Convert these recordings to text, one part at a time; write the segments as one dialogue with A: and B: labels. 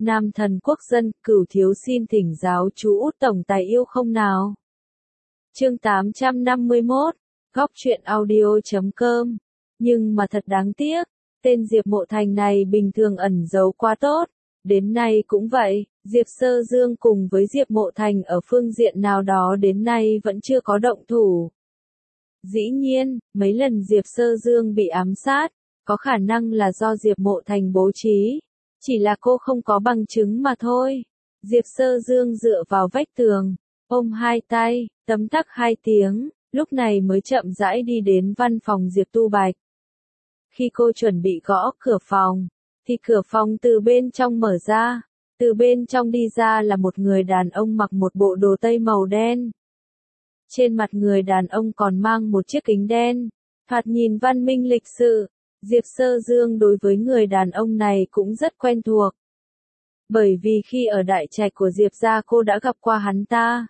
A: Nam thần quốc dân, Cửu thiếu xin thỉnh giáo chú Út tổng tài yêu không nào. Chương 851, góc truyện audio.com. Nhưng mà thật đáng tiếc, tên Diệp Mộ Thành này bình thường ẩn giấu quá tốt. Đến nay cũng vậy, Diệp Sơ Dương cùng với Diệp Mộ Thành ở phương diện nào đó đến nay vẫn chưa có động thủ. Dĩ nhiên, mấy lần Diệp Sơ Dương bị ám sát, có khả năng là do Diệp Mộ Thành bố trí. Chỉ là cô không có bằng chứng mà thôi. Diệp Sơ Dương dựa vào vách tường, ôm hai tay, tấm tắc hai tiếng, lúc này mới chậm rãi đi đến văn phòng Diệp Tu Bạch. Khi cô chuẩn bị gõ cửa phòng, thì cửa phòng từ bên trong mở ra. Từ bên trong đi ra là một người đàn ông mặc một bộ đồ tây màu đen. Trên mặt người đàn ông còn mang một chiếc kính đen, thoạt nhìn văn minh lịch sự. Diệp Sơ Dương đối với người đàn ông này cũng rất quen thuộc. Bởi vì khi ở đại trạch của Diệp gia cô đã gặp qua hắn ta.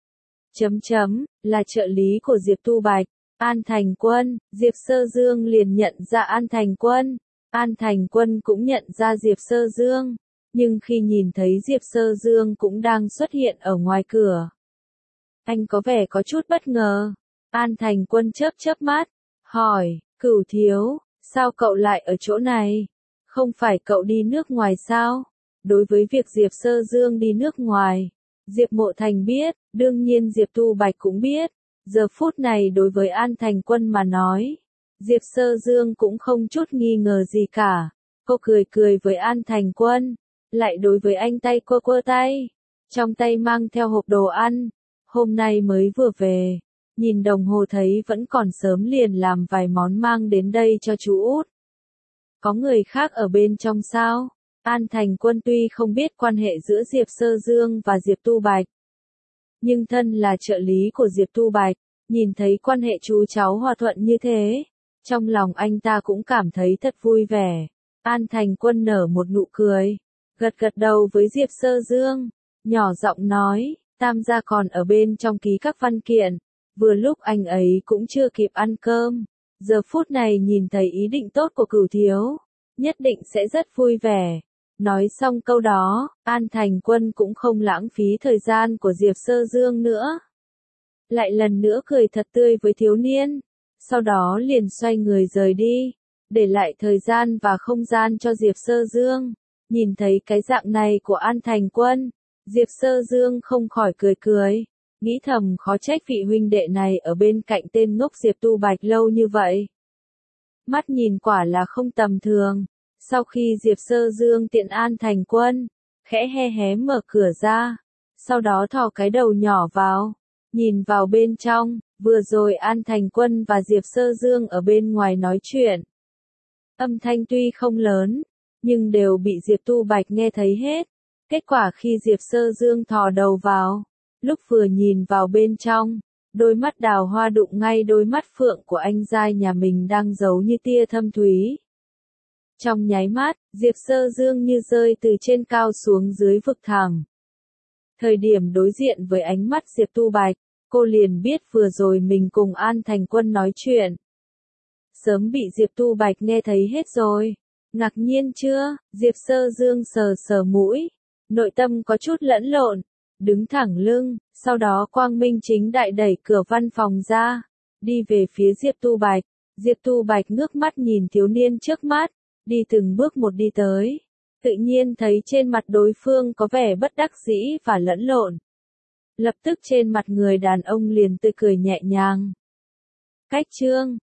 A: Là trợ lý của Diệp Tu Bạch, An Thành Quân. Diệp Sơ Dương liền nhận ra An Thành Quân. An Thành Quân cũng nhận ra Diệp Sơ Dương. Nhưng khi nhìn thấy Diệp Sơ Dương cũng đang xuất hiện ở ngoài cửa, anh có vẻ có chút bất ngờ. An Thành Quân chớp mắt, hỏi, Cửu thiếu, sao cậu lại ở chỗ này? Không phải cậu đi nước ngoài sao? Đối với việc Diệp Sơ Dương đi nước ngoài, Diệp Mộ Thành biết, đương nhiên Diệp Tu Bạch cũng biết. Giờ phút này đối với An Thành Quân mà nói, Diệp Sơ Dương cũng không chút nghi ngờ gì cả. Cô cười với An Thành Quân, lại đối với anh tay quơ tay. Trong tay mang theo hộp đồ ăn, hôm nay mới vừa về. Nhìn đồng hồ thấy vẫn còn sớm liền làm vài món mang đến đây cho chú Út. Có người khác ở bên trong sao? An Thành Quân tuy không biết quan hệ giữa Diệp Sơ Dương và Diệp Tu Bạch, nhưng thân là trợ lý của Diệp Tu Bạch, nhìn thấy quan hệ chú cháu hòa thuận như thế, trong lòng anh ta cũng cảm thấy thật vui vẻ. An Thành Quân nở một nụ cười, gật đầu với Diệp Sơ Dương, nhỏ giọng nói, Tam gia còn ở bên trong ký các văn kiện. Vừa lúc anh ấy cũng chưa kịp ăn cơm, giờ phút này nhìn thấy ý định tốt của Cửu thiếu, nhất định sẽ rất vui vẻ. Nói xong câu đó, An Thành Quân cũng không lãng phí thời gian của Diệp Sơ Dương nữa. Lại lần nữa cười thật tươi với thiếu niên, sau đó liền xoay người rời đi, để lại thời gian và không gian cho Diệp Sơ Dương. Nhìn thấy cái dạng này của An Thành Quân, Diệp Sơ Dương không khỏi cười. Nghĩ thầm khó trách vị huynh đệ này ở bên cạnh tên ngốc Diệp Tu Bạch lâu như vậy. Mắt nhìn quả là không tầm thường. Sau khi Diệp Sơ Dương tiện An Thành Quân, khẽ hé mở cửa ra, sau đó thò cái đầu nhỏ vào, nhìn vào bên trong. Vừa rồi An Thành Quân và Diệp Sơ Dương ở bên ngoài nói chuyện. Âm thanh tuy không lớn, nhưng đều bị Diệp Tu Bạch nghe thấy hết. Kết quả khi Diệp Sơ Dương thò đầu vào, lúc vừa nhìn vào bên trong, đôi mắt đào hoa đụng ngay đôi mắt phượng của anh giai nhà mình đang giấu như tia thâm thúy. Trong nháy mắt, Diệp Sơ Dương như rơi từ trên cao xuống dưới vực thẳm. Thời điểm đối diện với ánh mắt Diệp Tu Bạch, cô liền biết vừa rồi mình cùng An Thành Quân nói chuyện. Sớm bị Diệp Tu Bạch nghe thấy hết rồi. Ngạc nhiên chưa? Diệp Sơ Dương sờ mũi, nội tâm có chút lẫn lộn. Đứng thẳng lưng, sau đó quang minh chính đại đẩy cửa văn phòng ra, đi về phía Diệp Tu Bạch. Diệp Tu Bạch ngước mắt nhìn thiếu niên trước mắt, đi từng bước một đi tới. Tự nhiên thấy trên mặt đối phương có vẻ bất đắc dĩ và lẫn lộn. Lập tức trên mặt người đàn ông liền tươi cười nhẹ nhàng. Cách chương